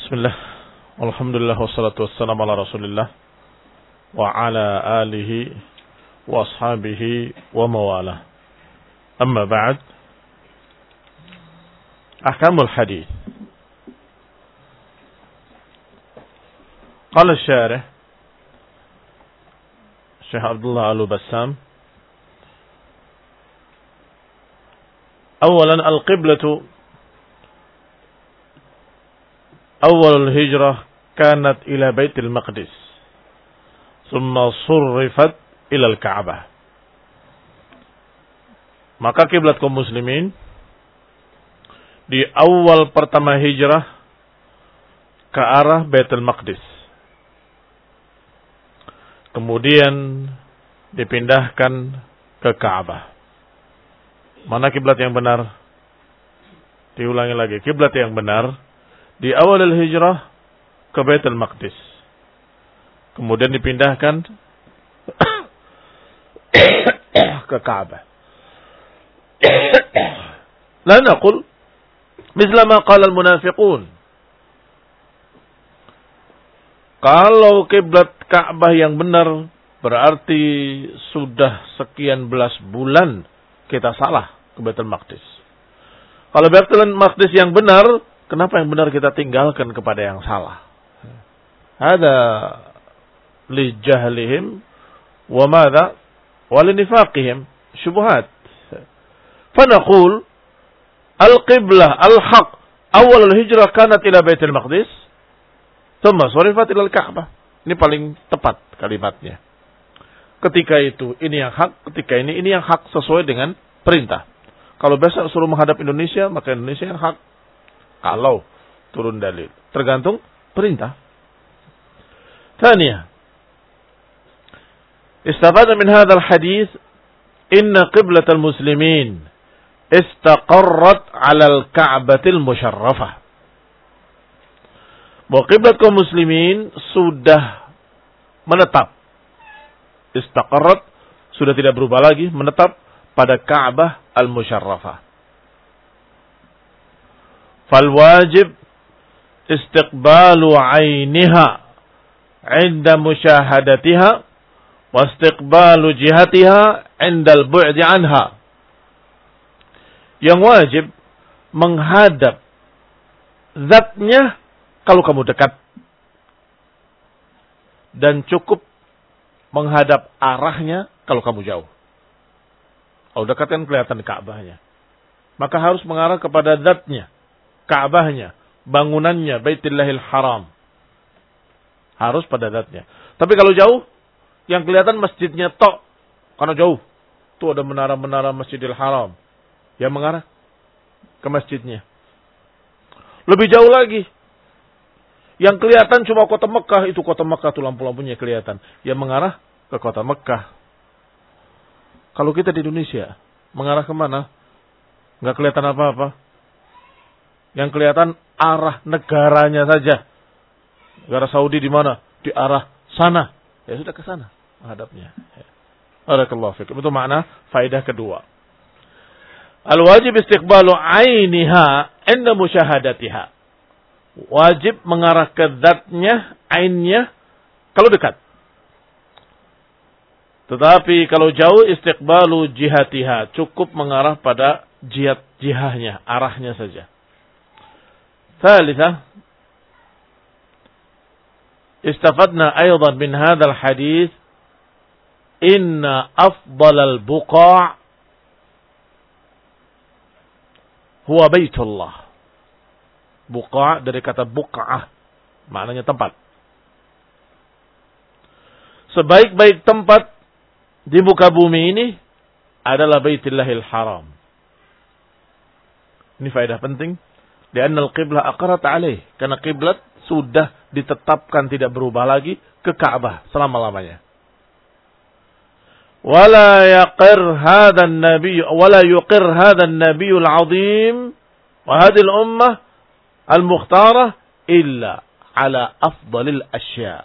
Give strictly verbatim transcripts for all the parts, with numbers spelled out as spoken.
Bismillah, alhamdulillah, wassalatu wassalamu ala rasulillah wa ala alihi wa ashabihi wa mawalah. Amma ba'd, ahkamul hadith. Qala syarih Syekh Abdullah Al-Bassam, awalan al-qiblatu awal hijrah kanat ila Baitul Maqdis, summa surrifat ila al-Ka'bah. Maka kiblat kaum muslimin di awal pertama hijrah ke arah Baitul Maqdis, kemudian dipindahkan ke Ka'bah. Mana kiblat yang benar? Diulangi lagi, kiblat yang benar di awal hijrah ke Baitul Maqdis, kemudian dipindahkan ke Ka'bah. La naqul misla ma qala al-munafiqun. Kalau kiblat Ka'bah yang benar berarti sudah sekian belas bulan kita salah ke Baitul Maqdis. Kalau Baitul Maqdis yang benar, kenapa yang benar kita tinggalkan kepada yang salah? Hada li jahlihim wa madza wa li nifaqihim syubhat. Fanaqul al-qiblah al-haq awal al-hijrah kanat ila Baitul Maqdis thumma surifat ila al-Ka'bah. Ini paling tepat kalimatnya. Ketika itu ini yang hak, ketika ini ini yang hak sesuai dengan perintah. Kalau besok suruh menghadap Indonesia, maka Indonesia yang hak. Kalau turun dalil, tergantung perintah. Tanya, istafada min hadzal hadis inna qiblatal muslimin istaqarrat 'ala al-Ka'batil musyarrafah. Bahwa kiblat kaum muslimin sudah menetap. Istaqarrat sudah tidak berubah lagi, menetap pada Ka'bah al-musyarrafah. Fal wajib istiqbalu 'ainiha 'inda musyahadatiha wa istiqbalu jihatiha 'inda al-bu'di 'anha. Yang wajib menghadap zatnya kalau kamu dekat, dan cukup menghadap arahnya kalau kamu jauh. Kalau dekat kan kelihatan Ka'bahnya, maka harus mengarah kepada zatnya, Ka'bahnya, bangunannya, Baitullahil Haram. Harus pada zatnya. Tapi kalau jauh, yang kelihatan masjidnya tok, karena jauh. Itu ada menara-menara Masjidil Haram yang mengarah ke masjidnya. Lebih jauh lagi, yang kelihatan cuma kota Mekah, itu kota Mekah tuh lampu-lampunya kelihatan. Yang mengarah ke kota Mekah. Kalau kita di Indonesia, mengarah kemana? Nggak kelihatan apa-apa. Yang kelihatan arah negaranya saja. Negara Saudi di mana? Di arah sana. Ya sudah ke sana menghadapnya. Barakallahu fikum. Itu makna faedah kedua. Al-wajib istiqbalu 'ainiha 'inda musyahadatiha. Wajib mengarah ke zatnya, ainnya, kalau dekat. Tetapi kalau jauh, istiqbalu jihatiha. Cukup mengarah pada jihad, jihahnya, arahnya saja. Thalithah, istafadna aydan min hadzal hadis inna afdalal buqa' huwa baitullah. Buqa' dari kata buq'ah, maknanya tempat. Sebaik-baik tempat di muka bumi ini adalah Baitullahil Haram. Ini faedah penting. Lianna al-qiblah aqarat alaih. Karena kiblat sudah ditetapkan tidak berubah lagi ke Ka'bah selama-lamanya. Wala yaqir hadha an-nabiy wala yuqir hadha an-nabiy al-'azim wa hadhihi al-ummah al-mukhtarah illa ala afdalil asya.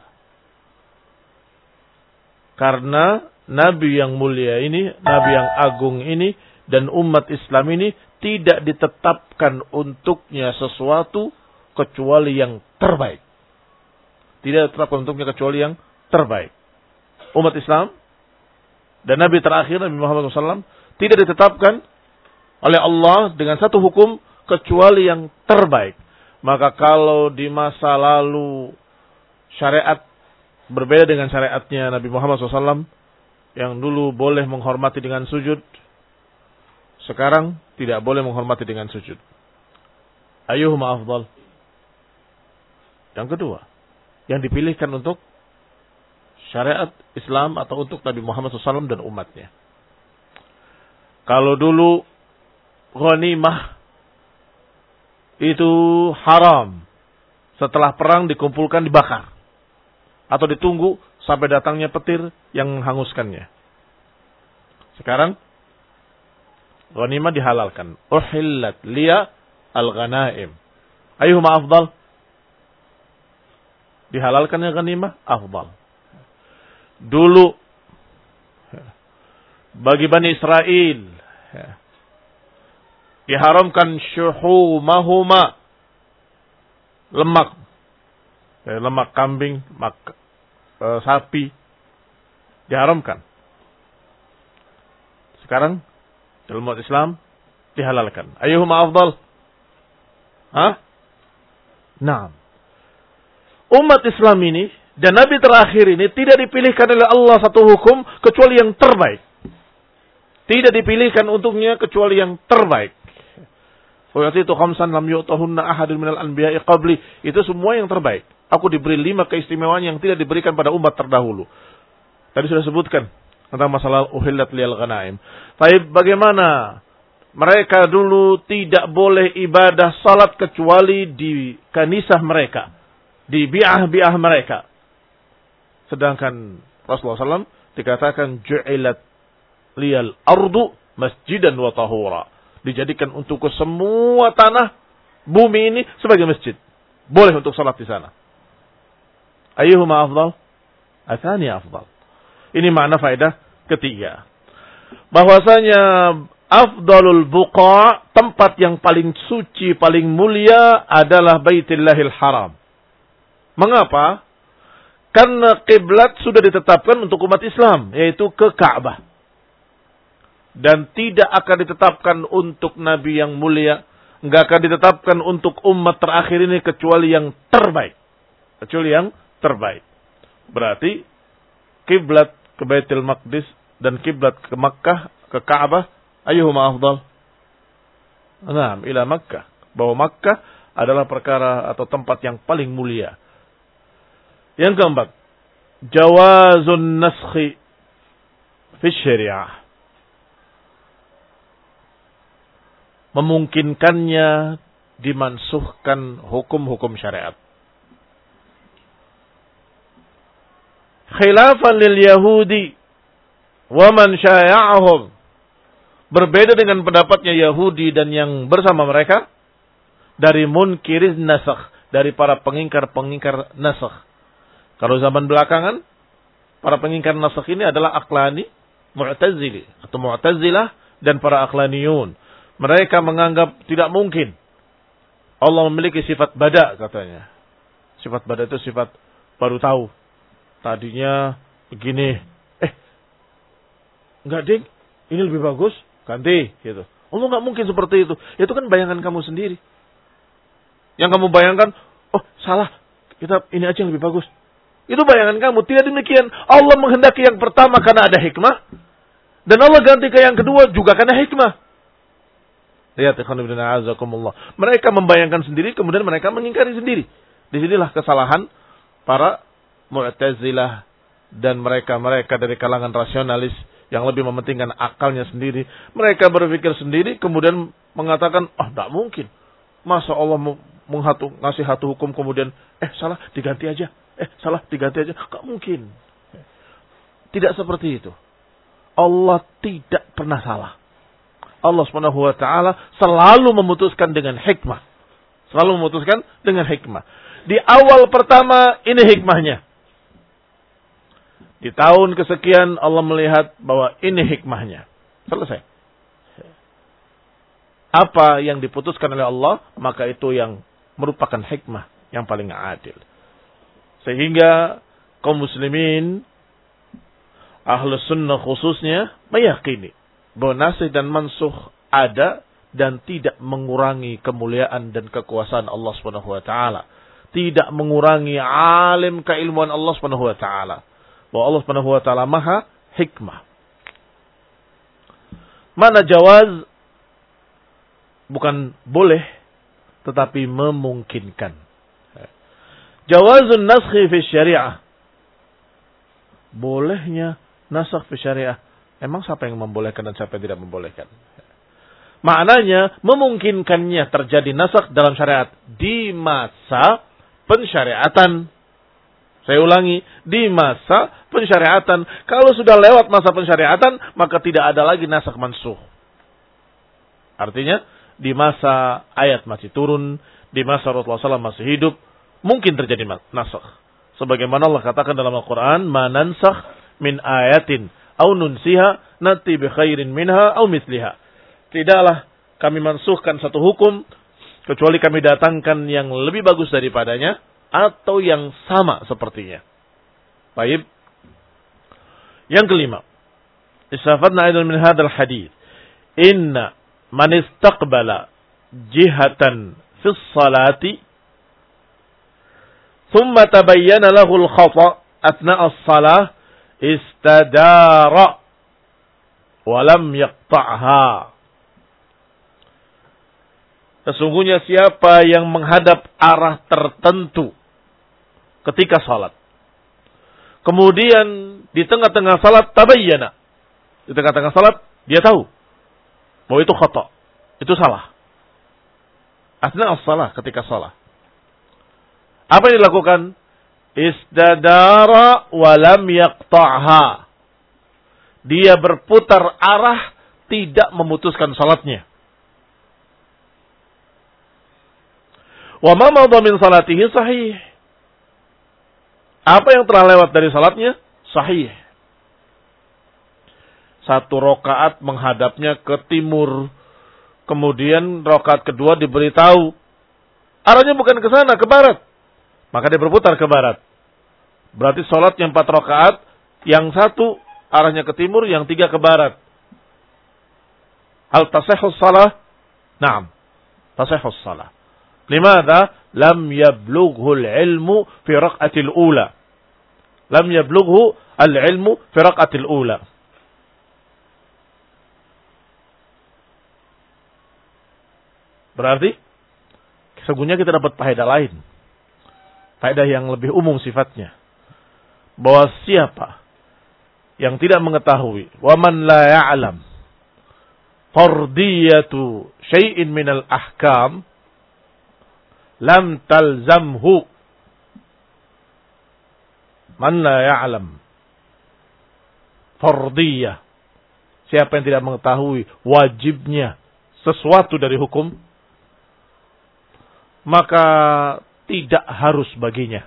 Karena Nabi yang mulia ini, Nabi yang agung ini, dan umat Islam ini tidak ditetapkan untuknya sesuatu kecuali yang terbaik. Tidak ditetapkan untuknya kecuali yang terbaik. Umat Islam dan Nabi terakhir Nabi Muhammad shallallahu alaihi wasallam tidak ditetapkan oleh Allah dengan satu hukum kecuali yang terbaik. Maka kalau di masa lalu syariat berbeda dengan syariatnya Nabi Muhammad shallallahu alaihi wasallam yang dulu boleh menghormati dengan sujud, sekarang tidak boleh menghormati dengan sujud. Ayyuhuma afdal? Yang kedua, yang dipilihkan untuk syariat Islam atau untuk Nabi Muhammad shallallahu alaihi wasallam dan umatnya. Kalau dulu ghanimah itu haram, setelah perang dikumpulkan dibakar atau ditunggu sampai datangnya petir yang menghanguskannya. Sekarang ghanimah dihalalkan. Uhillat liya al-ghanaim. Ayyuhuma afdal? Dihalalkannya ghanimah afdal. Dulu bagi Bani Israel diharamkan syuhumahuma, lemak, lemak kambing, lemak e, sapi, diharamkan. Sekarang dalam umat Islam dihalalkan. Ayyuhuma afdal? Hah? Naam. Umat Islam ini dan Nabi terakhir ini tidak dipilihkan oleh Allah satu hukum kecuali yang terbaik. Tidak dipilihkan untuknya kecuali yang terbaik. Wa yatitu khamsan lam yu'tahunna ahadun minal anbiya'i qabli. Itu semua yang terbaik. Aku diberi lima keistimewaan yang tidak diberikan pada umat terdahulu. Tadi sudah sebutkan tentang masalah uhillat liyal ghanaim. Tapi bagaimana mereka dulu tidak boleh ibadah salat kecuali di kanisah mereka, di bi'ah-bi'ah mereka. Sedangkan Rasulullah shallallahu alaihi wasallam dikatakan ju'ilat liyal ardu masjidan wa tahura. Dijadikan untukku semua tanah bumi ini sebagai masjid. Boleh untuk salat di sana. Ayyuhuma afdal? Atsani afdal. Ini makna faedah ketiga. Bahwasanya afdalul buqa, tempat yang paling suci, paling mulia adalah Baitullahil Haram. Mengapa? Karena kiblat sudah ditetapkan untuk umat Islam, yaitu ke Ka'bah. Dan tidak akan ditetapkan untuk Nabi yang mulia, enggak akan ditetapkan untuk umat terakhir ini kecuali yang terbaik. Kecuali yang terbaik. Berarti kiblat ke Baitul Maqdis dan kiblat ke Makkah, ke Ka'bah, ayyuhuma afdal? Naam, ila Makkah. Bahwa Makkah adalah perkara atau tempat yang paling mulia. Yang keempat, jawazun naskhi fi syariah. Memungkinkannya dimansuhkan hukum-hukum syariat. Khilafan lil Yahudi wa man syaya'ahum. Berbeda dengan pendapatnya Yahudi dan yang bersama mereka dari munkiriz nasakh, dari para pengingkar-pengingkar nasakh. Kalau zaman belakangan, para pengingkar nasakh ini adalah Aqlani, Mu'tazili atau Mu'tazilah dan para Aqlaniyun. Mereka menganggap tidak mungkin Allah memiliki sifat bada, katanya. Sifat bada itu sifat baru tahu. Tadinya begini, eh, enggak ding, ini lebih bagus, ganti, gitu. Allah enggak mungkin seperti itu. Itu kan bayangan kamu sendiri. Yang kamu bayangkan, oh salah, kita ini aja yang lebih bagus. Itu bayangan kamu. Tidak demikian. Allah menghendaki yang pertama karena ada hikmah. Dan Allah ganti ke yang kedua juga karena hikmah. Lihat, mereka membayangkan sendiri, kemudian mereka mengingkari sendiri. Disinilah kesalahan para Mu'tazilah dan mereka-mereka dari kalangan rasionalis yang lebih mementingkan akalnya sendiri. Mereka berpikir sendiri, kemudian mengatakan, oh tidak mungkin. Masa Allah menghatu, ngasih satu hukum, kemudian, eh salah, diganti aja. Eh salah, diganti aja. Tidak mungkin. Tidak seperti itu. Allah tidak pernah salah. Allah subhanahu wa taala selalu memutuskan dengan hikmah. Selalu memutuskan dengan hikmah. Di awal pertama ini hikmahnya. Di tahun kesekian Allah melihat bahwa ini hikmahnya. Selesai. Apa yang diputuskan oleh Allah, maka itu yang merupakan hikmah yang paling adil. Sehingga kaum muslimin, ahlus sunnah khususnya, meyakini bahwa nasikh dan mansukh ada dan tidak mengurangi kemuliaan dan kekuasaan Allah Subhanahu wa taala. Tidak mengurangi alim keilmuan Allah Subhanahu wa taala. Bahwa Allah Subhanahu wa taala maha hikmah. Mana jawaz bukan boleh tetapi memungkinkan. Jawazun naskhi fi syariah. Bolehnya nasakh fi syariah. Emang siapa yang membolehkan dan siapa yang tidak membolehkan? Maknanya memungkinkannya terjadi nasakh dalam syariat di masa pensyariatan. Saya ulangi, di masa pensyariatan. Kalau sudah lewat masa pensyariatan, maka tidak ada lagi nasakh mansukh. Artinya, di masa ayat masih turun, di masa Rasulullah shallallahu alaihi wasallam masih hidup, mungkin terjadi nasakh. Sebagaimana Allah katakan dalam Al-Quran, "Ma nansakh min ayatin aw nunsiha nati bi khairin minha aw mithliha." Tidaklah kami mansuhkan satu hukum kecuali kami datangkan yang lebih bagus daripadanya atau yang sama sepertinya. Baik. Yang kelima, istafadna aidan min hadzal hadits, inna man istaqbala jihatan fi sholati thumma tabayyana lahu al-khata' athna as-shalah istadara wa lam yaqta'ha. Sesungguhnya siapa yang menghadap arah tertentu ketika salat, kemudian di tengah-tengah salat tabayyana, di tengah-tengah salat dia tahu bahwa itu khata', itu salah. Asna as-salah, ketika salat. Apa yang dilakukan? Istadara wa lam yaqta'ha. Dia berputar arah, tidak memutuskan salatnya. Wa ma madha min salatihi sahih. Apa yang telah lewat dari salatnya? Sahih. Satu rakaat menghadapnya ke timur. Kemudian rakaat kedua diberitahu arahnya bukan ke sana, ke barat. Maka dia berputar ke barat. Berarti salat yang empat rakaat, yang satu arahnya ke timur, yang tiga ke barat. Hal tasihhus salah? Naam. Tasihhus salah. Limadha? Lam yablughu al-ilmu fi raq'atil ula. Lam yablughu al-ilmu fi raq'atil ula. Berarti sesungguhnya kita dapat faedah lain. Faedah yang lebih umum sifatnya. Bahwa siapa yang tidak mengetahui, wa man la ya'lam fardiyatu syai'in minal ahkam lam talzamhu. Man la ya'lam fardiyah, siapa yang tidak mengetahui wajibnya sesuatu dari hukum, maka tidak harus baginya.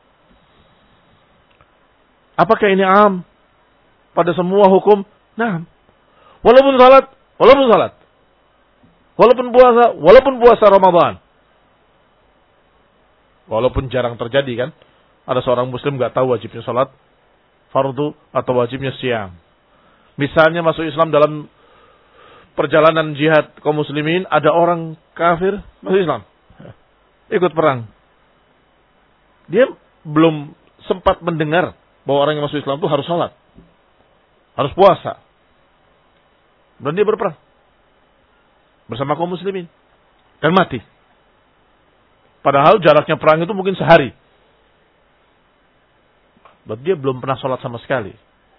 Apakah ini am pada semua hukum? Nah, walaupun salat, walaupun salat, walaupun puasa, walaupun puasa Ramadan. Walaupun jarang terjadi kan, ada seorang muslim nggak tahu wajibnya salat fardu atau wajibnya siam. Misalnya masuk Islam dalam perjalanan jihad kaum muslimin, ada orang kafir masuk Islam, ikut perang. Dia belum sempat mendengar bahwa orang yang masuk Islam itu harus salat, harus puasa. Dan dia berperang bersama kaum muslimin dan mati. Padahal jaraknya perang itu mungkin sehari. Berarti dia belum pernah salat sama sekali.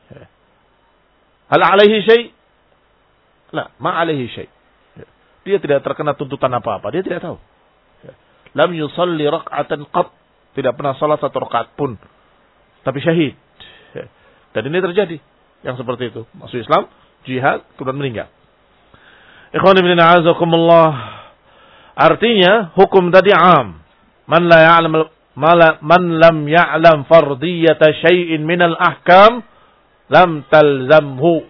Hal alaihi syai'? La, ma alaihi syai'. Dia tidak terkena tuntutan apa-apa, dia tidak tahu. Lam yusalli rak'atan qat, tidak pernah salat satu rakaat pun, tapi syahid. Dan ini terjadi yang seperti itu, masuk Islam, jihad, kemudian meninggal. Ikhwan ibn a'azakumullah. Artinya hukum tadi am. Man la ya'lam man lam ya'lam fardiyata syai'in minal ahkam lam talzamhu.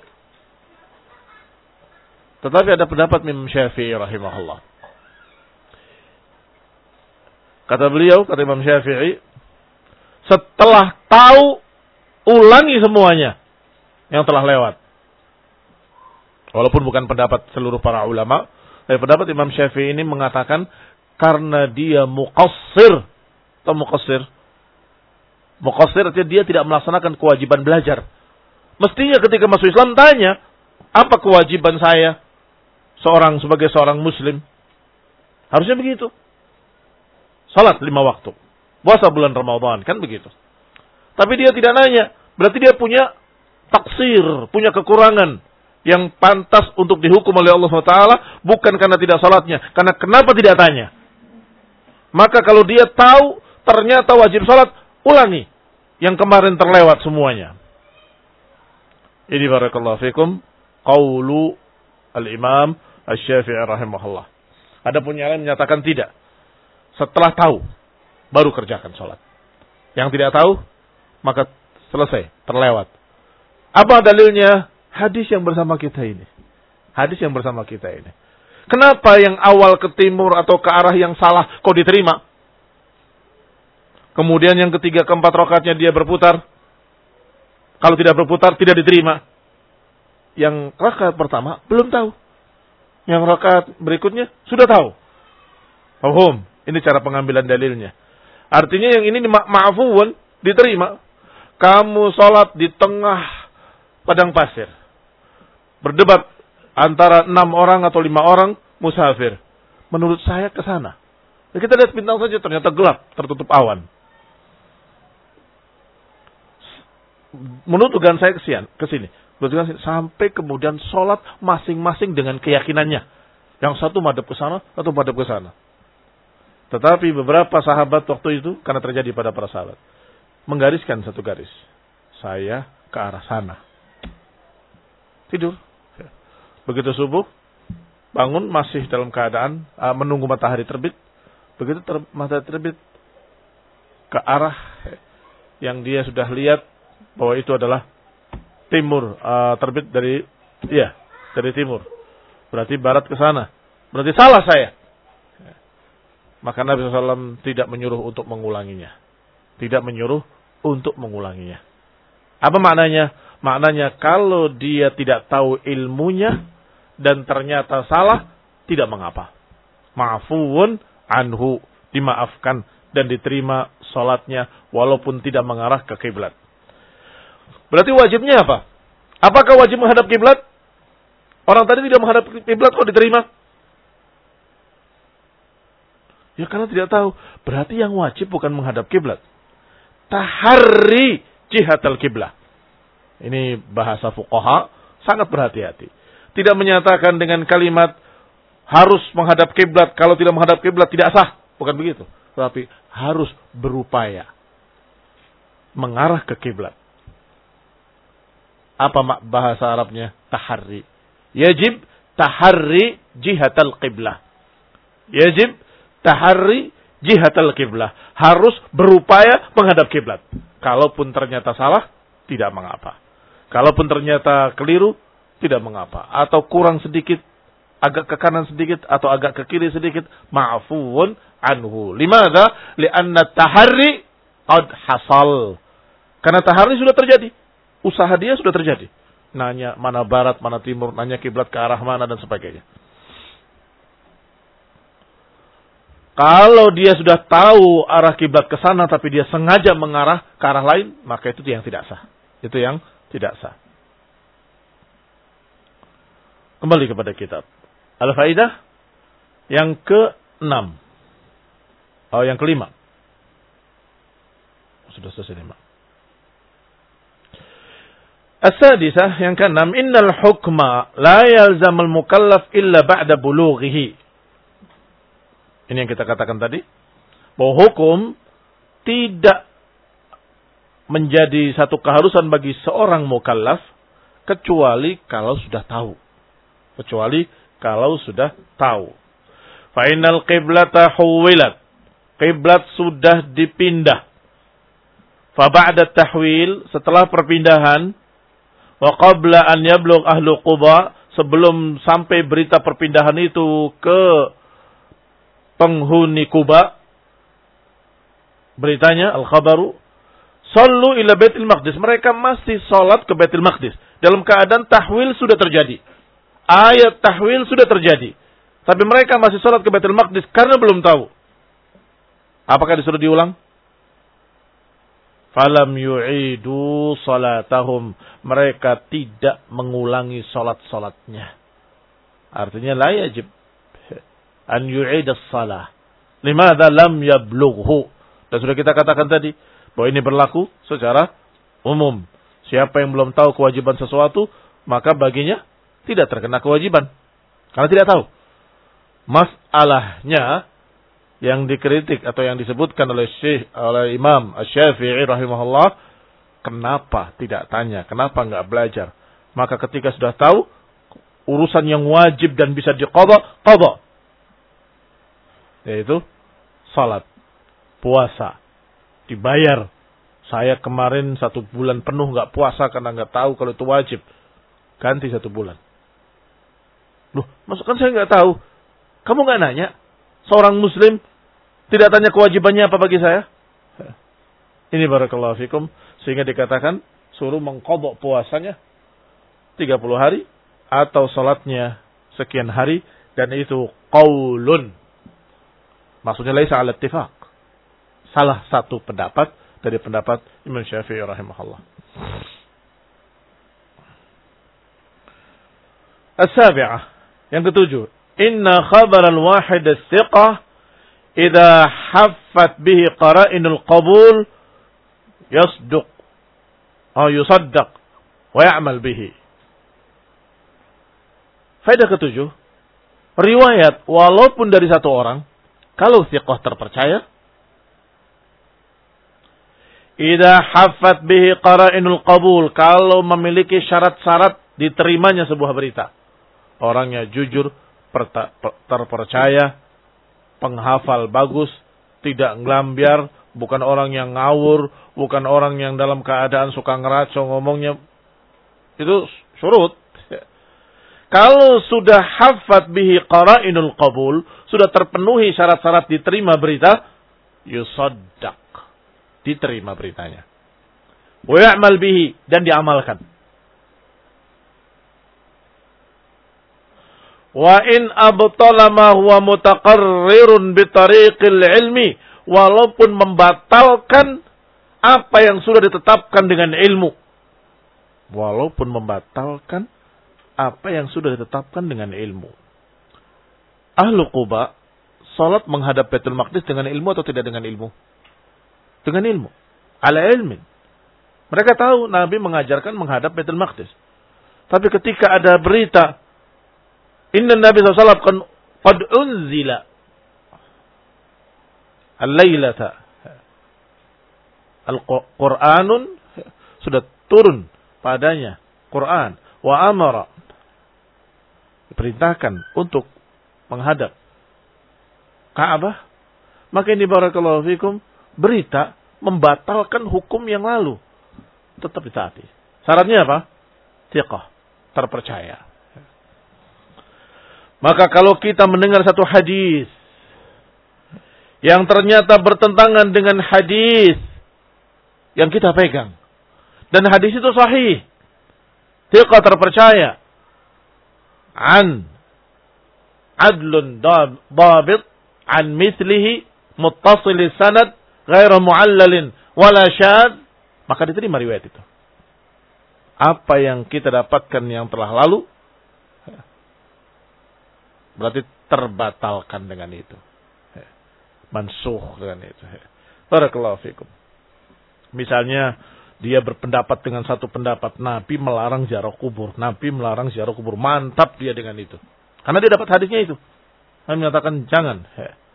Tetapi ada pendapat Imam Syafi'i rahimahullah. Kata beliau, kata Imam Syafi'i, setelah tahu, ulangi semuanya yang telah lewat. Walaupun bukan pendapat seluruh para ulama, tapi pendapat Imam Syafi'i ini mengatakan karena dia muqassir. Atau muqassir? Muqassir artinya dia tidak melaksanakan kewajiban belajar. Mestinya ketika masuk Islam tanya, apa kewajiban saya seorang sebagai seorang muslim? Harusnya begitu. Salat lima waktu. Puasa bulan Ramadan, kan begitu. Tapi dia tidak nanya. Berarti dia punya taksir, punya kekurangan yang pantas untuk dihukum oleh Allah subhanahu wa taala, bukan karena tidak salatnya. Karena kenapa tidak tanya? Maka kalau dia tahu ternyata wajib salat, ulangi yang kemarin terlewat semuanya. Ini barakallahu fikum qaulu al-Imam Asy-Syafi'i rahimahullah. Adapun yang lain menyatakan tidak. Setelah tahu baru kerjakan salat. Yang tidak tahu maka selesai, terlewat. Apa dalilnya? Hadis yang bersama kita ini. Hadis yang bersama kita ini. Kenapa yang awal ke timur atau ke arah yang salah kok diterima? Kemudian yang ketiga, keempat rakaatnya dia berputar. Kalau tidak berputar, tidak diterima. Yang rakaat pertama belum tahu. Yang rakaat berikutnya sudah tahu. Paham? Ini cara pengambilan dalilnya. Artinya yang ini ma'fuun, diterima. Kamu sholat di tengah padang pasir. Berdebat antara enam orang atau lima orang musafir. Menurut saya ke sana. Kita lihat bintang saja, ternyata gelap, tertutup awan. Menutupkan saya kesian, ke sini. Sampai kemudian sholat masing-masing dengan keyakinannya. Yang satu madhab ke sana, satu madhab ke sana. Tetapi beberapa sahabat waktu itu, karena terjadi pada para sahabat, menggariskan satu garis. Saya ke arah sana. Tidur. Begitu subuh, bangun masih dalam keadaan uh, menunggu matahari terbit. Begitu ter- matahari terbit ke arah yang dia sudah lihat bahwa itu adalah timur, uh, terbit dari, iya, dari timur. Berarti barat ke sana. Berarti salah saya. Maka Nabi shallallahu alaihi wasallam tidak menyuruh untuk mengulanginya. Tidak menyuruh untuk mengulanginya. Apa maknanya? Maknanya kalau dia tidak tahu ilmunya dan ternyata salah, tidak mengapa. Ma'fuun anhu, dimaafkan dan diterima salatnya walaupun tidak mengarah ke kiblat. Berarti wajibnya apa? Apakah wajib menghadap kiblat? Orang tadi tidak menghadap kiblat kok diterima? Ya karena tidak tahu. Berarti yang wajib bukan menghadap kiblat. Taharri jihatal kiblah. Ini bahasa fuqaha, sangat berhati-hati. Tidak menyatakan dengan kalimat harus menghadap kiblat, kalau tidak menghadap kiblat tidak sah. Bukan begitu. Tapi harus berupaya mengarah ke kiblat. Apa bahasa Arabnya? Taharri. Yajib taharri jihatal qiblah. Yajib taharri jihatal qiblah. Harus berupaya menghadap kiblat. Kalaupun ternyata salah, tidak mengapa. Kalaupun ternyata keliru, tidak mengapa. Atau kurang sedikit, agak ke kanan sedikit, atau agak ke kiri sedikit, ma'fuun anhu. Limadha? Lianna taharri qad hasal. Karena taharri sudah terjadi. Usaha dia sudah terjadi. Nanya mana barat, mana timur, nanya kiblat ke arah mana, dan sebagainya. Kalau dia sudah tahu arah kiblat ke sana, tapi dia sengaja mengarah ke arah lain, maka itu yang tidak sah. Itu yang tidak sah. Kembali kepada kitab. Al-Faidah yang keenam. Oh, yang kelima. Sudah selesai lima. As-sadisah yang keenam, innal hukma la yalzamul mukallaf illa ba'da bulughihi. Ini yang kita katakan tadi, bahwa hukum tidak menjadi satu keharusan bagi seorang mukallaf kecuali kalau sudah tahu. Kecuali kalau sudah tahu. Fa innal qiblata huwilat. Qiblat sudah dipindah. Fa ba'da tahwil, setelah perpindahan, wa qabla an yablugh ahlu Quba, sebelum sampai berita perpindahan itu ke penghuni Quba, beritanya, al-khabaru, sallu ila Baitul Maqdis. Mereka masih salat ke Baitul Maqdis. Dalam keadaan tahwil sudah terjadi. Ayat tahwil sudah terjadi. Tapi mereka masih salat ke Baitul Maqdis karena belum tahu. Apakah disuruh diulang? Falam yu'idu salatahum. Mereka tidak mengulangi salat-salatnya. Artinya la yajib an yu'ida salah. Limadha lam yablughu. Dan sudah kita katakan tadi bahwa ini berlaku secara umum. Siapa yang belum tahu kewajiban sesuatu, maka baginya tidak terkena kewajiban. Karena tidak tahu. Masalahnya yang dikritik atau yang disebutkan oleh Syekh, oleh Imam Asy-Syafi'i rahimahullah, kenapa tidak tanya, kenapa enggak belajar? Maka ketika sudah tahu urusan yang wajib dan bisa diqadha, qadha. Yaitu salat, puasa, dibayar. Saya kemarin satu bulan penuh enggak puasa karena enggak tahu kalau itu wajib. Ganti satu bulan. Loh, maksudkan saya enggak tahu. Kamu enggak nanya? Seorang muslim tidak tanya kewajibannya apa bagi saya? Ini barakallahu fikum. Sehingga dikatakan suruh mengqadha puasanya tiga puluh hari atau salatnya sekian hari, dan itu qaulun. Maksudnya laisa ala ittifaq. Salah satu pendapat dari pendapat Imam Syafi'i rahimahullah. As-sabi'ah, yang ketujuh, inna khabar al-wahid as-siqah idza haffat bihi qara'inul qabul yasduq atau yusaddaq wa ya'mal bihi. Faedah ketujuh, riwayat walaupun dari satu orang, kalau thiqah terpercaya, idza haffat bihi qara'inul qabul, kalau memiliki syarat-syarat diterimanya sebuah berita. Orangnya jujur, terpercaya, penghafal bagus, tidak ngelambiar, bukan orang yang ngawur, bukan orang yang dalam keadaan suka ngeraco ngomongnya. Itu syurut. Kalau sudah hafat bihi qara'inul qabul, sudah terpenuhi syarat-syarat diterima berita, yusaddaq, diterima beritanya. Wa ya'mal bihi, dan diamalkan. Wa in abtala ma huwa mutaqarrirun bi tariqil ilmi, walaupun membatalkan apa yang sudah ditetapkan dengan ilmu. Walaupun membatalkan apa yang sudah ditetapkan dengan ilmu. Ahlu Quba salat menghadap Baitul Maqdis dengan ilmu atau tidak dengan ilmu? Dengan ilmu. Ala ilmin. Mereka tahu Nabi mengajarkan menghadap Baitul Maqdis. Tapi ketika ada berita Inna Nabi sallallahu alaihi wasallam qad unzila al-lailata al-Qur'anun, sudah turun padanya Quran, wa amara, diperintahkan untuk menghadap Ka'bah, maka ini barakallahu fikum berita membatalkan hukum yang lalu, tetap ditaati. Syaratnya apa? Thiqah, terpercaya. Maka kalau kita mendengar satu hadis yang ternyata bertentangan dengan hadis yang kita pegang, dan hadis itu sahih, thiqah, terpercaya, an adlun dabit an mithlihi muttasil sanad ghairu muallalin wala syad, maka diterima riwayat itu. Apa yang kita dapatkan yang telah lalu berarti terbatalkan dengan itu. Mansuh dengan itu. Barakallahu fikum. Misalnya dia berpendapat dengan satu pendapat, Nabi melarang ziarah kubur. Nabi melarang ziarah kubur. Mantap dia dengan itu. Karena dia dapat hadisnya itu. Nabi menyatakan jangan.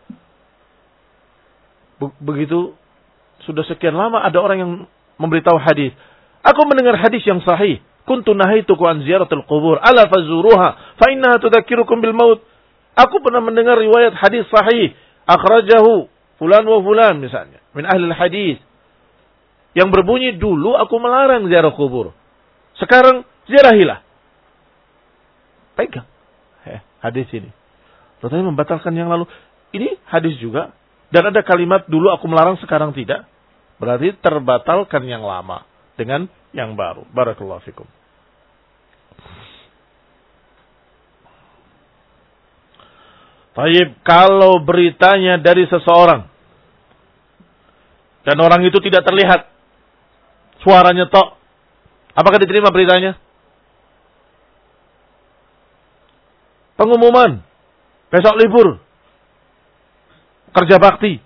Begitu sudah sekian lama ada orang yang memberitahu hadis. Aku mendengar hadis yang sahih. Kuntu nahaituku an ziyaratul qubur, ala fazuruha, fa innaha tudzakirukum bil maut. Aku pernah mendengar riwayat hadis sahih, akhrajahu fulan wa fulan misalnya, min ahli hadis, yang berbunyi dulu aku melarang ziarah kubur. Sekarang ziarahilah. Pegang hadis ini. Tetapi membatalkan yang lalu. Ini hadis juga dan ada kalimat dulu aku melarang sekarang tidak, berarti terbatalkan yang lama dengan yang baru. Barakallahu fikum. Baik, kalau beritanya dari seseorang dan orang itu tidak terlihat, suaranya tok, apakah diterima beritanya? Pengumuman, besok libur, kerja bakti,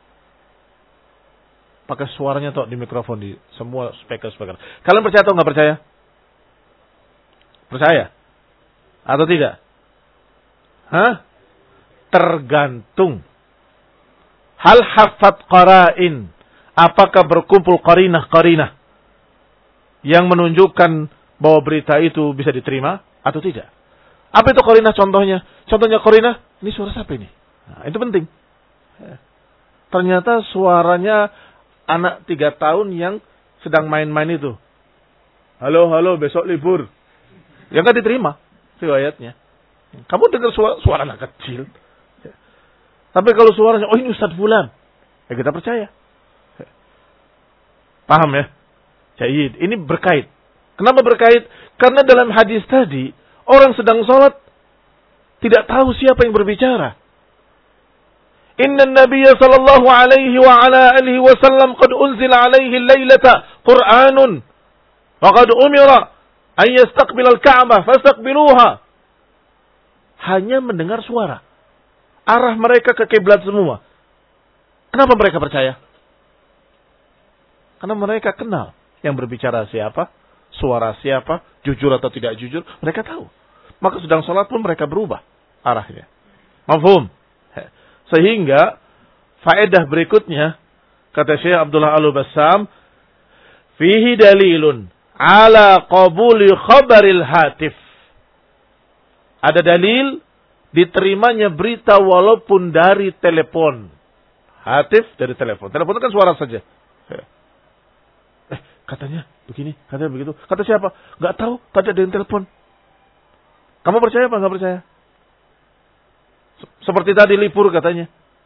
pakai suaranya tok di mikrofon, di semua speaker-speaker. Kalian percaya atau nggak percaya? Percaya atau tidak? Hah? Tergantung. Hal hafat qara'in. Apakah berkumpul qarinah-qarinah yang menunjukkan bahwa berita itu bisa diterima atau tidak? Apa itu qarinah contohnya? Contohnya qarinah, ini suara siapa ini? Nah, itu penting. Ternyata suaranya anak tiga tahun yang sedang main-main itu. Halo, halo, besok libur. Ya nggak diterima riwayatnya. Kamu dengar suara, suara anak kecil. Tapi kalau suaranya, oh ini Ustaz Fulan, ya kita percaya. Paham ya? Jayid. Ini berkait. Kenapa berkait? Karena dalam hadis tadi, orang sedang sholat, tidak tahu siapa yang berbicara. Inna Nabiya sallallahu alaihi wa ala alihi wa sallam qad unzila alaihi laylata Qur'anun wa qad umira an yastaqbil al-Ka'bah fastaqbiluha. Hanya mendengar suara. Arah mereka ke kiblat semua. Kenapa mereka percaya? Karena mereka kenal yang berbicara siapa, suara siapa, jujur atau tidak jujur, mereka tahu. Maka sedang sholat pun mereka berubah arahnya. Mafhum? Sehingga faedah berikutnya, kata Syekh Abdullah Al-Bassam, fihi dalilun ala qabuli khabaril hatif. Ada dalil diterimanya berita walaupun dari telepon. Hatif dari telepon. Telepon itu kan suara saja. Eh, katanya begini, katanya begitu. Kata siapa? Gak tahu, tadi ada yang telepon. Kamu percaya apa gak percaya? Seperti tadi libur katanya.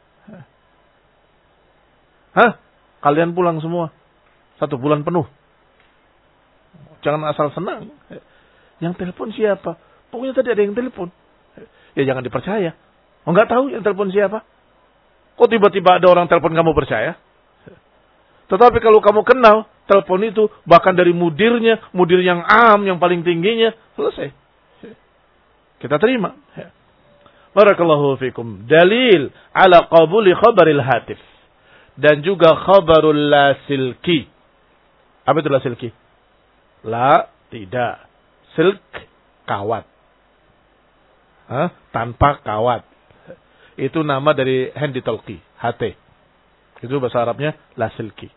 Hah? Kalian pulang semua. Satu bulan penuh. Jangan asal senang. Yang telepon siapa? Pokoknya tadi ada yang telepon. Ya jangan dipercaya. Oh, nggak tahu yang telepon siapa. Kok tiba-tiba ada orang telepon kamu percaya? Tetapi kalau kamu kenal telepon itu bahkan dari mudirnya, mudir yang am, yang paling tingginya, selesai. Kita terima. Barakallahu fikum. Dalil ala qabuli khabaril hatif. Dan juga khabarul lasilki. Apa itu lasilki? La, tidak. Silk, kawat. Hah? Tanpa kawat. Itu nama dari handi talqi, H T. Itu bahasa Arabnya lasilki.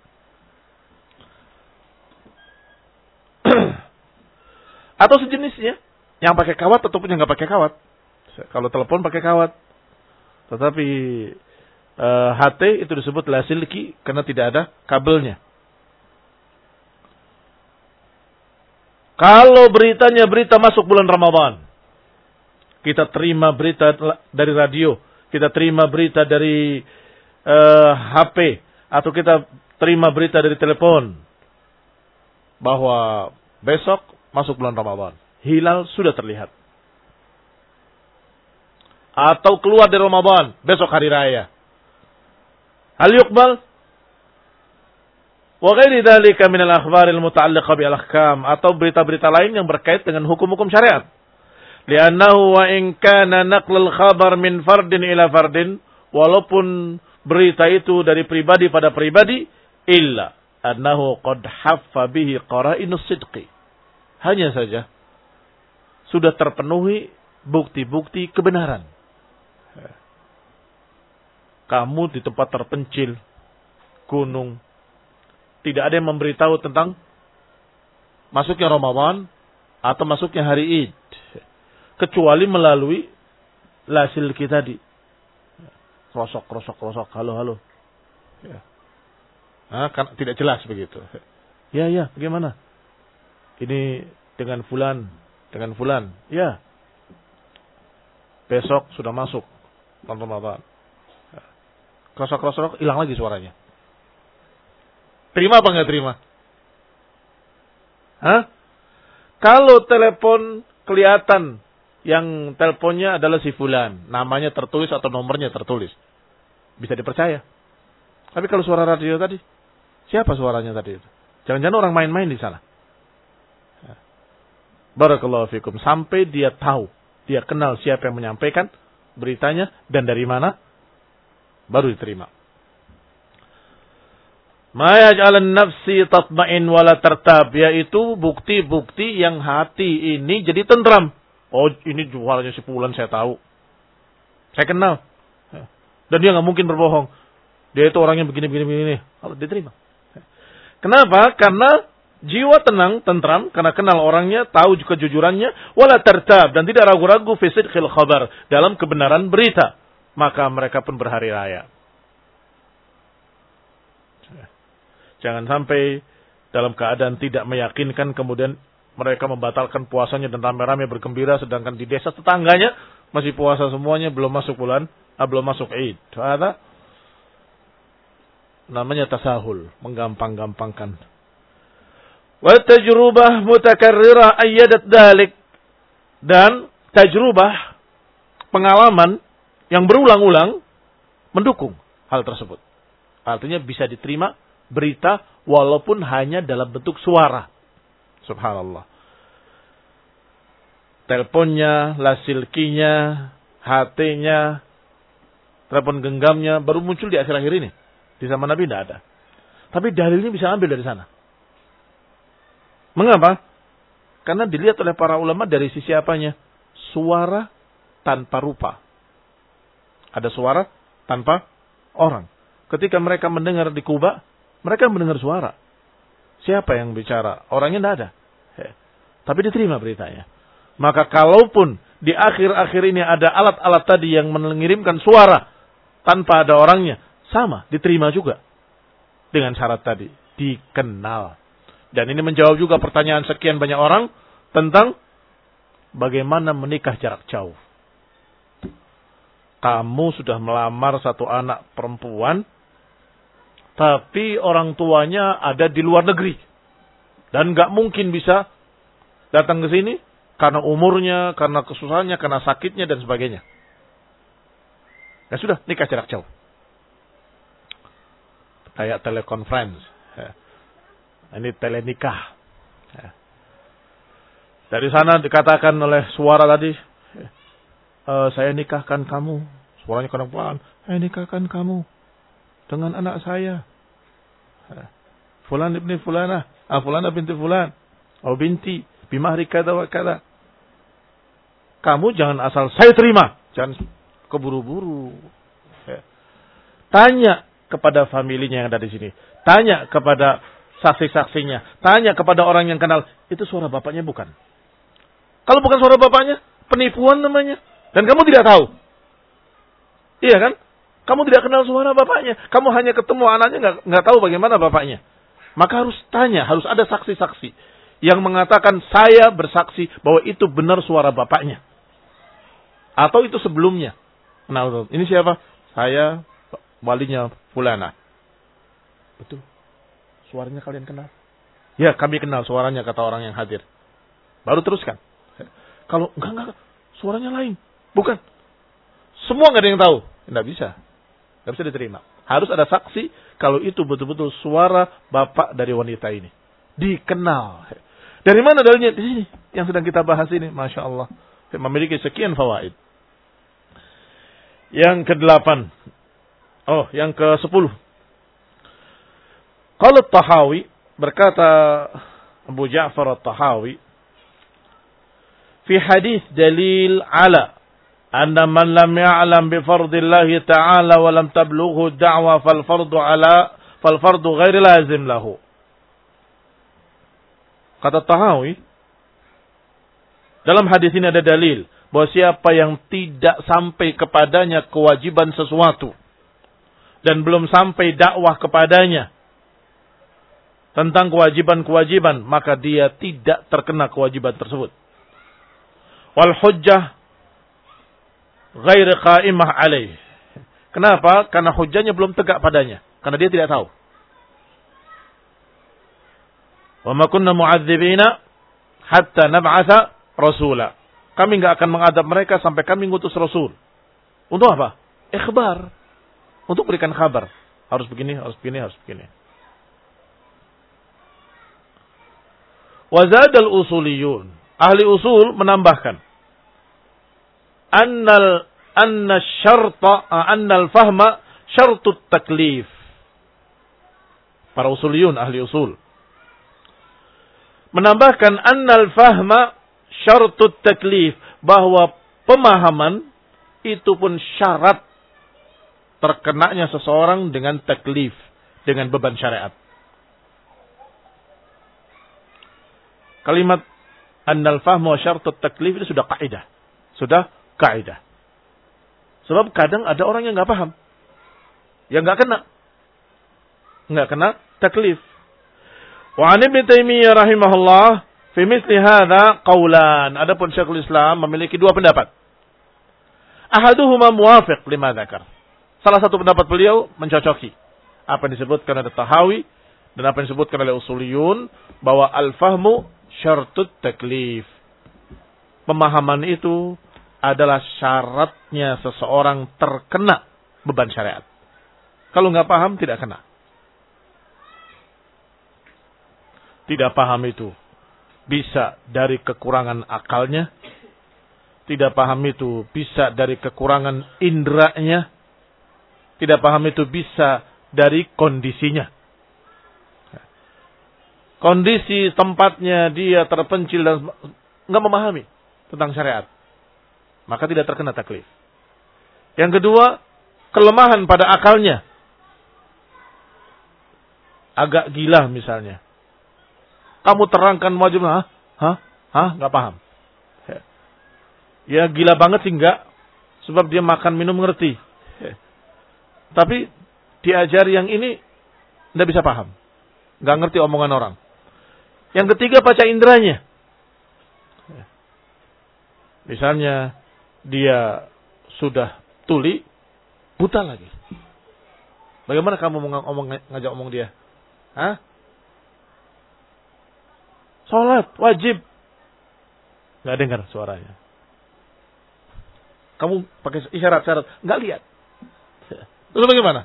Atau sejenisnya, yang pakai kawat ataupun yang nggak pakai kawat. Kalau telepon pakai kawat. Tetapi uh, H T itu disebut lasilki karena tidak ada kabelnya. Kalau beritanya berita masuk bulan Ramadan, kita terima berita dari radio, kita terima berita dari uh, H P, atau kita terima berita dari telepon bahwa besok masuk bulan Ramadan. Hilal sudah terlihat. Atau keluar dari Ramadan, besok hari raya. Hal yuqbal? Wa ghairi dzalika min al-akhbaril muta'alliqah bil ahkam, atau berita-berita lain yang berkait dengan hukum-hukum syariat. Li'annahu wa in kana naqlul khabar min fardin ila fardin, walaupun berita itu dari pribadi pada pribadi, illa annahu qad haffa bihi qara'inus sidqi. Hanya saja sudah terpenuhi bukti-bukti kebenaran. Kamu di tempat terpencil, gunung, tidak ada yang memberitahu tentang masuknya Ramadan atau masuknya hari Id, kecuali melalui lasil kita di krosok, krosok, krosok, halo, halo. Ya. Nah, kan tidak jelas begitu. Ya, ya, bagaimana? Ini dengan fulan, dengan fulan. Ya. Besok sudah masuk Ramadan. krosok-krosok, hilang lagi suaranya. Terima apa nggak terima? Hah? Kalau telepon kelihatan yang teleponnya adalah si fulan, namanya tertulis atau nomornya tertulis, bisa dipercaya. Tapi kalau suara radio tadi, siapa suaranya tadi itu? Jangan-jangan orang main-main di sana. Barakallahu fikum. Sampai dia tahu, dia kenal siapa yang menyampaikan beritanya dan dari mana, baru diterima. Ma yaj'alan nafsi tatma'in wala tartab, yaitu bukti-bukti yang hati ini jadi tentram. Oh, ini jualannya si fulan, saya tahu. Saya kenal. Dan dia nggak mungkin berbohong. Dia itu orangnya begini-begini. Kalau diterima. Kenapa? Karena jiwa tenang, tentram, karena kenal orangnya, tahu juga kejujurannya, wala tartab, dan tidak ragu-ragu fi sidqil khabar, dalam kebenaran berita. Maka mereka pun berhari raya. Jangan sampai dalam keadaan tidak meyakinkan kemudian mereka membatalkan puasanya dan rame-rame bergembira, sedangkan di desa tetangganya masih puasa semuanya, belum masuk bulan, ah, belum masuk Id. Ada namanya tasahul, menggampang-gampangkan. Wa tajrubah mutakarrirah ayyadat dalik, dan tajrubah, pengalaman yang berulang-ulang mendukung hal tersebut. Artinya bisa diterima berita walaupun hanya dalam bentuk suara. Subhanallah. Teleponnya, lasilkinya, H T-nya, telepon genggamnya baru muncul di akhir-akhir ini. Di zaman Nabi tidak ada. Tapi dalilnya bisa ambil dari sana. Mengapa? Karena dilihat oleh para ulama dari sisi apanya? Suara tanpa rupa. Ada suara tanpa orang. Ketika mereka mendengar di Kuba, mereka mendengar suara. Siapa yang bicara? Orangnya tidak ada. Tapi diterima beritanya. Maka kalaupun di akhir-akhir ini ada alat-alat tadi yang mengirimkan suara tanpa ada orangnya, sama, diterima juga. Dengan syarat tadi, dikenal. Dan ini menjawab juga pertanyaan sekian banyak orang tentang bagaimana menikah jarak jauh. Kamu sudah melamar satu anak perempuan, tapi orang tuanya ada di luar negeri. Dan gak mungkin bisa datang ke sini karena umurnya, karena kesusahannya, karena sakitnya, dan sebagainya. Ya sudah, nikah jarak jauh. Kayak telekonferensi. Ya. Ini telenikah. Ya. Dari sana dikatakan oleh suara tadi, e, saya nikahkan kamu. Suaranya kadang pelan. Saya nikahkan kamu dengan anak saya. Ya. Fulan ibni fulanah. Ah, fulana binti fulan. Oh binti. Bimahri kada wa kada. Kamu jangan asal saya terima. Jangan keburu-buru. Ya. Tanya kepada familinya yang ada di sini. Tanya kepada saksi-saksinya. Tanya kepada orang yang kenal. Itu suara bapaknya bukan. Kalau bukan suara bapaknya, penipuan namanya. Dan kamu tidak tahu. Iya kan? Kamu tidak kenal suara bapaknya. Kamu hanya ketemu anaknya, nggak nggak tahu bagaimana bapaknya. Maka harus tanya, harus ada saksi-saksi yang mengatakan saya bersaksi bahwa itu benar suara bapaknya. Atau itu sebelumnya. Nah, ini siapa? Saya walinya fulana. Betul. Suaranya kalian kenal? Ya, kami kenal suaranya, kata orang yang hadir. Baru teruskan. Kalau enggak, enggak, suaranya lain. Bukan. Semua enggak ada yang tahu. Enggak bisa. Enggak bisa diterima. Harus ada saksi kalau itu betul-betul suara bapak dari wanita ini. Dikenal. Dari mana dalilnya? Di sini. Yang sedang kita bahas ini. Masya Allah. Memiliki sekian fawaid. Yang kedelapan. Oh, yang ke sepuluh. Kalau Tahawi, berkata Abu Ja'far At-Tahawi, fi hadis dalil ala anna man lam ya'lam bi fardillahi ta'ala wa lam tablughu da'wa fal fardu ala fal fardu ghairi lazim lahu. Kata Tahawi, dalam hadis ini ada dalil bahwa siapa yang tidak sampai kepadanya kewajiban sesuatu dan belum sampai dakwah kepadanya tentang kewajiban-kewajiban, maka dia tidak terkena kewajiban tersebut. Wal hujjah ghair qa'imah alaih. Kenapa? Karena hujjahnya belum tegak padanya. Karena dia tidak tahu. Wa ma kunna mu'adzibina hatta nab'atha rasula. Kami enggak akan mengadab mereka sampai kami ngutus rasul. Untuk apa? Ikhbar. Untuk berikan kabar. Harus begini, harus begini, harus begini. Wa zadal usuliyun. Ahli usul menambahkan. Annal anna syarta annal fahma syartut taklif. Para usuliyun, ahli usul menambahkan annal fahma syartut taklif, bahwa pemahaman itu pun syarat terkenanya seseorang dengan taklif, dengan beban syariat. Kalimat annal fahma syartut taklif itu sudah kaidah, sudah kaidah. Sebab kadang ada orang yang nggak paham, yang nggak kena, nggak kena taklif. Wa an Ibnu Taimiyah rahimahullah fi mithli hadza qaulan. Adapun Syekhul Islam memiliki dua pendapat. Ahaduhuma muwafiq lima dzakar. Salah satu pendapat beliau mencocoki apa yang disebutkan oleh Tahawi dan apa yang disebutkan oleh usuliyun, bahwa al-fahmu syartut taklif. Pemahaman itu adalah syaratnya seseorang terkena beban syariat. Kalau nggak paham, tidak kena. Tidak paham itu bisa dari kekurangan akalnya. Tidak paham itu bisa dari kekurangan indranya. Tidak paham itu bisa dari kondisinya. Kondisi tempatnya dia terpencil dan nggak memahami tentang syariat, maka tidak terkena taklif. Yang kedua, kelemahan pada akalnya. Agak gila misalnya. Kamu terangkan wajib, hah? Hah? Hah? Nggak paham. Ya gila banget sih enggak. Sebab dia makan minum ngerti. Tapi diajari yang ini nggak bisa paham. Nggak ngerti omongan orang. Yang ketiga, baca indranya. Misalnya dia sudah tuli, buta lagi. Bagaimana kamu mau ngomong, ngajak omong dia? Hah? Salat wajib. Nggak dengar suaranya. Kamu pakai isyarat-isyarat, nggak lihat. Lalu bagaimana?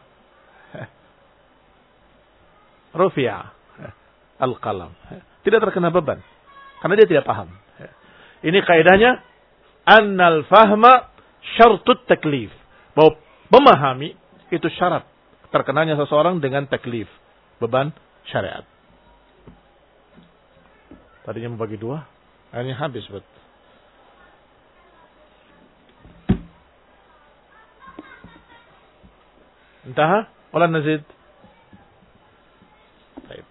Rufi'a al-qalam. Tidak terkena beban. Karena dia tidak paham. Ini kaidahnya. Annal fahma syartut taklif. Bahwa memahami itu syarat terkenanya seseorang dengan taklif. Beban syariat. Tadinya membagi dua. Akhirnya habis. Bet. Entah. Wala nazid. Baik.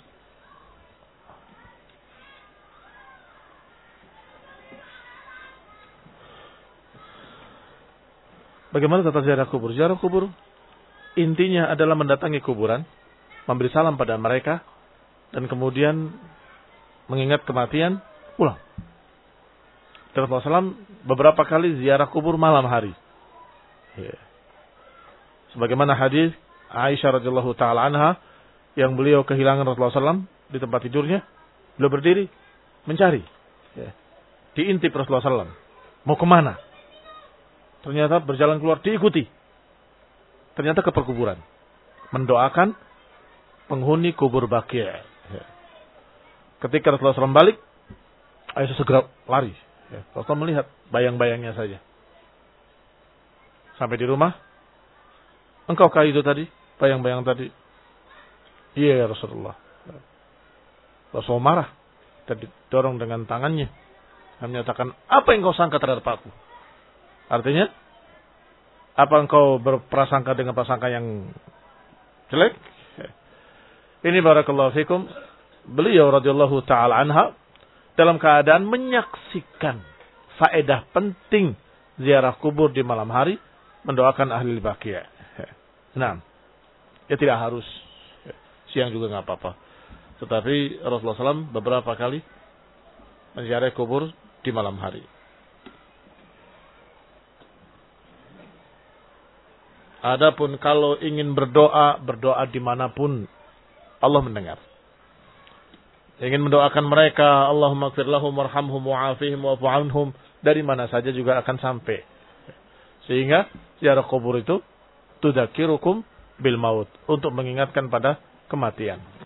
Bagaimana tata ziarah kubur? Ziarah kubur intinya adalah mendatangi kuburan, memberi salam pada mereka, dan kemudian mengingat kematian, pulang. Rasulullah shallallahu alaihi wasallam beberapa kali ziarah kubur malam hari. Ya. Sebagaimana hadis Aisyah radhiyallahu taala anha yang beliau kehilangan Rasulullah shallallahu alaihi wasallam di tempat tidurnya, beliau berdiri mencari, ya. Diintip Rasulullah shallallahu alaihi wasallam. Mau kemana? Ternyata berjalan keluar, diikuti. Ternyata ke perkuburan. Mendoakan penghuni kubur Baqi'. Ya. Ketika Rasulullah shallallahu alaihi wasallam balik, Aisyah segera lari. Ya. Rasulullah melihat bayang-bayangnya saja. Sampai di rumah, engkaukah itu tadi? Bayang-bayang tadi? Iya ya Rasulullah. Rasulullah marah dan didorong dengan tangannya. Dan menyatakan, apa yang kau sangka terhadap aku? Artinya, apa engkau berprasangka dengan prasangka yang jelek? Ini barakallahu fikum. Beliau radhiyallahu ta'ala anha dalam keadaan menyaksikan faedah penting ziarah kubur di malam hari, mendoakan ahli Baqi'. Nah, ya tidak harus siang juga nggak apa-apa. Tetapi Rasulullah shallallahu alaihi wasallam beberapa kali menziarahi kubur di malam hari. Adapun kalau ingin berdoa, berdoa dimanapun Allah mendengar. Ingin mendoakan mereka, Allahumma ighfir lahum warhamhum wa'afihim wa'fu anhum, dari mana saja juga akan sampai. Sehingga ziarah kubur itu tudzakirukum bil maut, untuk mengingatkan pada kematian.